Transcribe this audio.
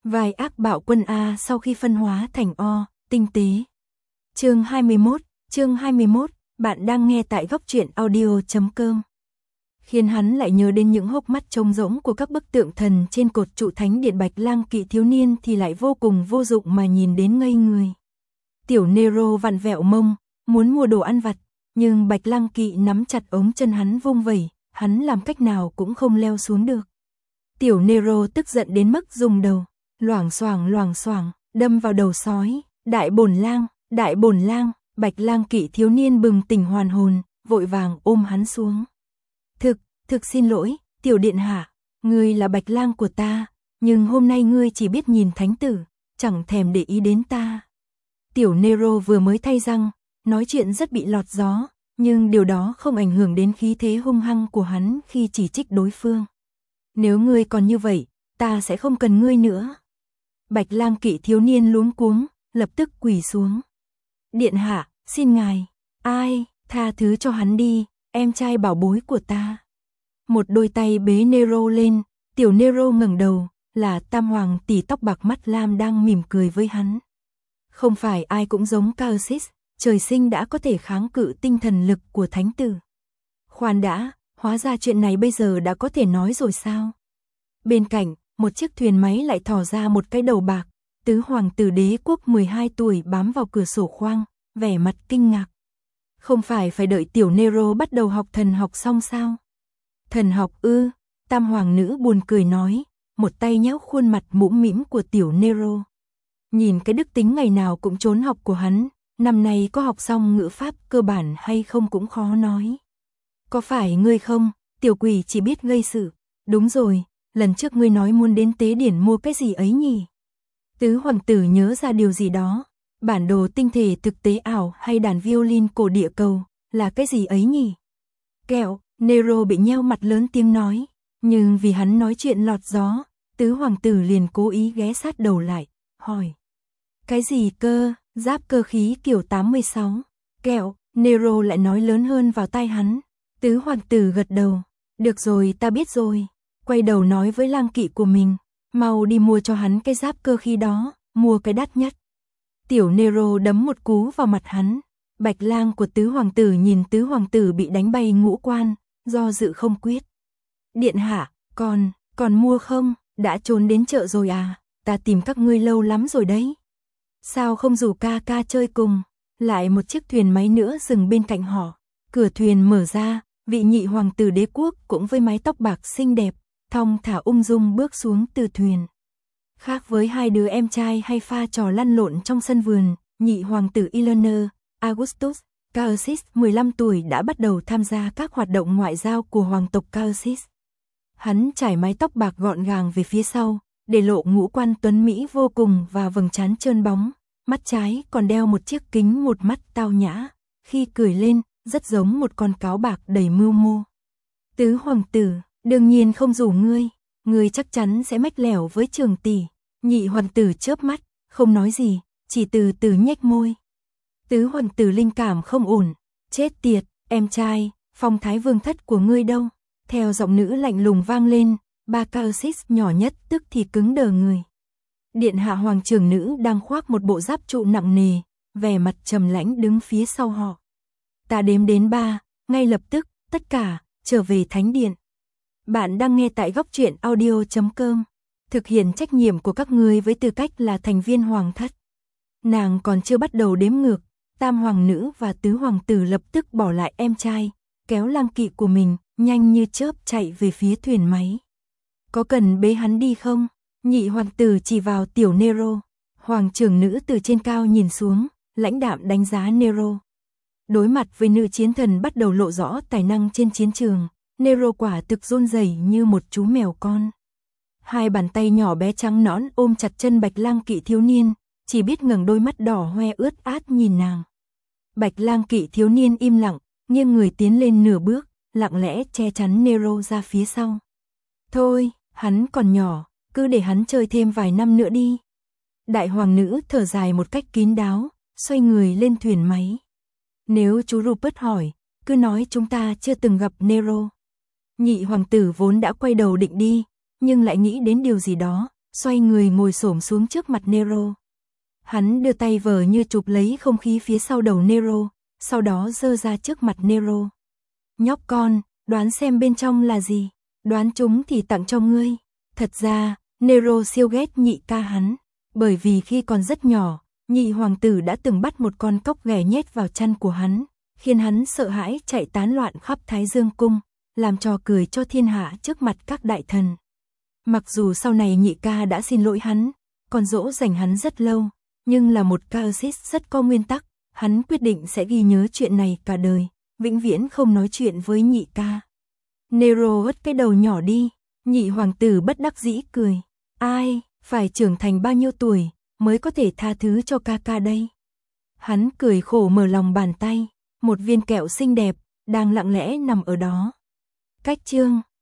Vài ác bạo quân A sau khi phân hóa thành O, tinh tế. Chương 21, bạn đang nghe tại góc truyện audio.com. Khiến hắn lại nhớ đến những hốc mắt trống rỗng của các bức tượng thần trên cột trụ thánh điện Bạch Lang Kỵ thiếu niên thì lại vô cùng vô dụng mà nhìn đến ngây người. Tiểu Nero vặn vẹo mông, muốn mua đồ ăn vặt, nhưng Bạch Lang Kỵ nắm chặt ống chân hắn vung vẩy, hắn làm cách nào cũng không leo xuống được. Tiểu Nero tức giận đến mức rung đầu, loảng xoảng, đâm vào đầu sói. Đại bổn lang, Bạch Lang Kỵ thiếu niên bừng tỉnh hoàn hồn, vội vàng ôm hắn xuống. Thực xin lỗi, tiểu điện hạ, ngươi là Bạch Lang của ta, nhưng hôm nay ngươi chỉ biết nhìn thánh tử, chẳng thèm để ý đến ta. Tiểu Nero vừa mới thay răng, nói chuyện rất bị lọt gió, nhưng điều đó không ảnh hưởng đến khí thế hung hăng của hắn khi chỉ trích đối phương. Nếu ngươi còn như vậy, ta sẽ không cần ngươi nữa. Bạch Lang Kỵ thiếu niên luống cuống, lập tức quỳ xuống. Điện hạ, xin ngài, tha thứ cho hắn đi, em trai bảo bối của ta. Một đôi tay bế Nero lên, tiểu Nero ngẩng đầu, là Tam Hoàng tỷ tóc bạc mắt lam đang mỉm cười với hắn. Không phải ai cũng giống Caersis, trời sinh đã có thể kháng cự tinh thần lực của thánh tử. Khoan đã, hóa ra chuyện này bây giờ đã có thể nói rồi sao? Bên cạnh, một chiếc thuyền máy lại thò ra một cái đầu bạc, tứ hoàng tử đế quốc 12 tuổi bám vào cửa sổ khoang, vẻ mặt kinh ngạc. Không phải đợi tiểu Nero bắt đầu học thần học xong sao? Thần học ư? Tam hoàng nữ buồn cười nói, một tay nhéo khuôn mặt mũm mĩm của tiểu Nero. Nhìn cái đức tính ngày nào cũng trốn học của hắn, năm nay có học xong ngữ pháp cơ bản hay không cũng khó nói. Có phải ngươi không, tiểu quỷ chỉ biết gây sự. Đúng rồi, lần trước ngươi nói muốn đến tế điển mua cái gì ấy nhỉ? Tứ hoàng tử nhớ ra điều gì đó, bản đồ tinh thể thực tế ảo hay đàn violin cổ địa cầu, là cái gì ấy nhỉ? Kẹo, Nero bị nheo mặt lớn tiếng nói, nhưng vì hắn nói chuyện lọt gió, tứ hoàng tử liền cố ý ghé sát đầu lại, hỏi. Cái gì cơ, giáp cơ khí kiểu 86, kẹo, Nero lại nói lớn hơn vào tai hắn. Tứ hoàng tử gật đầu, được rồi ta biết rồi, quay đầu nói với Lang Kỵ của mình, mau đi mua cho hắn cái giáp cơ khí đó, mua cái đắt nhất. Tiểu Nero đấm một cú vào mặt hắn. Bạch Lang của tứ hoàng tử nhìn tứ hoàng tử bị đánh bay ngũ quan, do dự không quyết. Điện hạ, còn mua không, đã trốn đến chợ rồi à, ta tìm các ngươi lâu lắm rồi đấy. Sao không rủ ca ca chơi cùng? Lại một chiếc thuyền máy nữa dừng bên cạnh họ, cửa thuyền mở ra, vị nhị hoàng tử đế quốc cũng với mái tóc bạc xinh đẹp, thong thả ung dung bước xuống từ thuyền. Khác với hai đứa em trai hay pha trò lăn lộn trong sân vườn, nhị hoàng tử Eleanor, Augustus, Caersis 15 tuổi đã bắt đầu tham gia các hoạt động ngoại giao của hoàng tộc Caersis. Hắn trải mái tóc bạc gọn gàng về phía sau, để lộ ngũ quan tuấn mỹ vô cùng và vầng trán trơn bóng, mắt trái còn đeo một chiếc kính một mắt tao nhã, khi cười lên, rất giống một con cáo bạc đầy mưu mô. Tứ hoàng tử, đương nhiên không rủ ngươi chắc chắn sẽ mách lẻo với trường tỷ. Nhị hoàng tử chớp mắt, không nói gì, chỉ từ từ nhếch môi. Tứ hoàng tử linh cảm không ổn, chết tiệt, em trai, phong thái vương thất của ngươi đâu? Theo giọng nữ lạnh lùng vang lên, ba Caersis nhỏ nhất tức thì cứng đờ người. Điện hạ hoàng trưởng nữ đang khoác một bộ giáp trụ nặng nề, vẻ mặt trầm lãnh đứng phía sau họ. Ta đếm đến 3, ngay lập tức, tất cả, trở về thánh điện. Bạn đang nghe tại góc truyện audio.com. Thực hiện trách nhiệm của các ngươi với tư cách là thành viên hoàng thất. Nàng còn chưa bắt đầu đếm ngược, tam hoàng nữ và tứ hoàng tử lập tức bỏ lại em trai, kéo Lang Kỵ của mình, nhanh như chớp chạy về phía thuyền máy. Có cần bế hắn đi không? Nhị hoàng tử chỉ vào tiểu Nero. Hoàng trưởng nữ từ trên cao nhìn xuống, lãnh đạm đánh giá Nero. Đối mặt với nữ chiến thần bắt đầu lộ rõ tài năng trên chiến trường, Nero quả thực run rẩy như một chú mèo con. Hai bàn tay nhỏ bé trắng nõn ôm chặt chân Bạch Lang Kỵ thiếu niên, chỉ biết ngẩng đôi mắt đỏ hoe ướt át nhìn nàng. Bạch Lang Kỵ thiếu niên im lặng, nghiêng người tiến lên nửa bước, lặng lẽ che chắn Nero ra phía sau. Thôi, hắn còn nhỏ, cứ để hắn chơi thêm vài năm nữa đi. Đại hoàng nữ thở dài một cách kín đáo, xoay người lên thuyền máy. Nếu chú Rupert hỏi, cứ nói chúng ta chưa từng gặp Nero. Nhị hoàng tử vốn đã quay đầu định đi, nhưng lại nghĩ đến điều gì đó, xoay người ngồi xổm xuống trước mặt Nero. Hắn đưa tay vờ như chụp lấy không khí phía sau đầu Nero, sau đó giơ ra trước mặt Nero. Nhóc con, đoán xem bên trong là gì, đoán chúng thì tặng cho ngươi. Thật ra, Nero siêu ghét nhị ca hắn, bởi vì khi còn rất nhỏ, nhị hoàng tử đã từng bắt một con cóc ghẻ nhét vào chăn của hắn, khiến hắn sợ hãi chạy tán loạn khắp Thái Dương cung, làm trò cười cho thiên hạ trước mặt các đại thần. Mặc dù sau này nhị ca đã xin lỗi hắn, còn dỗ dành hắn rất lâu, nhưng là một Caersis rất có nguyên tắc, hắn quyết định sẽ ghi nhớ chuyện này cả đời, vĩnh viễn không nói chuyện với nhị ca. Nero hất cái đầu nhỏ đi, nhị hoàng tử bất đắc dĩ cười. Ai, phải trưởng thành bao nhiêu tuổi mới có thể tha thứ cho ca ca đây? Hắn cười khổ mở lòng bàn tay, một viên kẹo xinh đẹp đang lặng lẽ nằm ở đó. Cách chương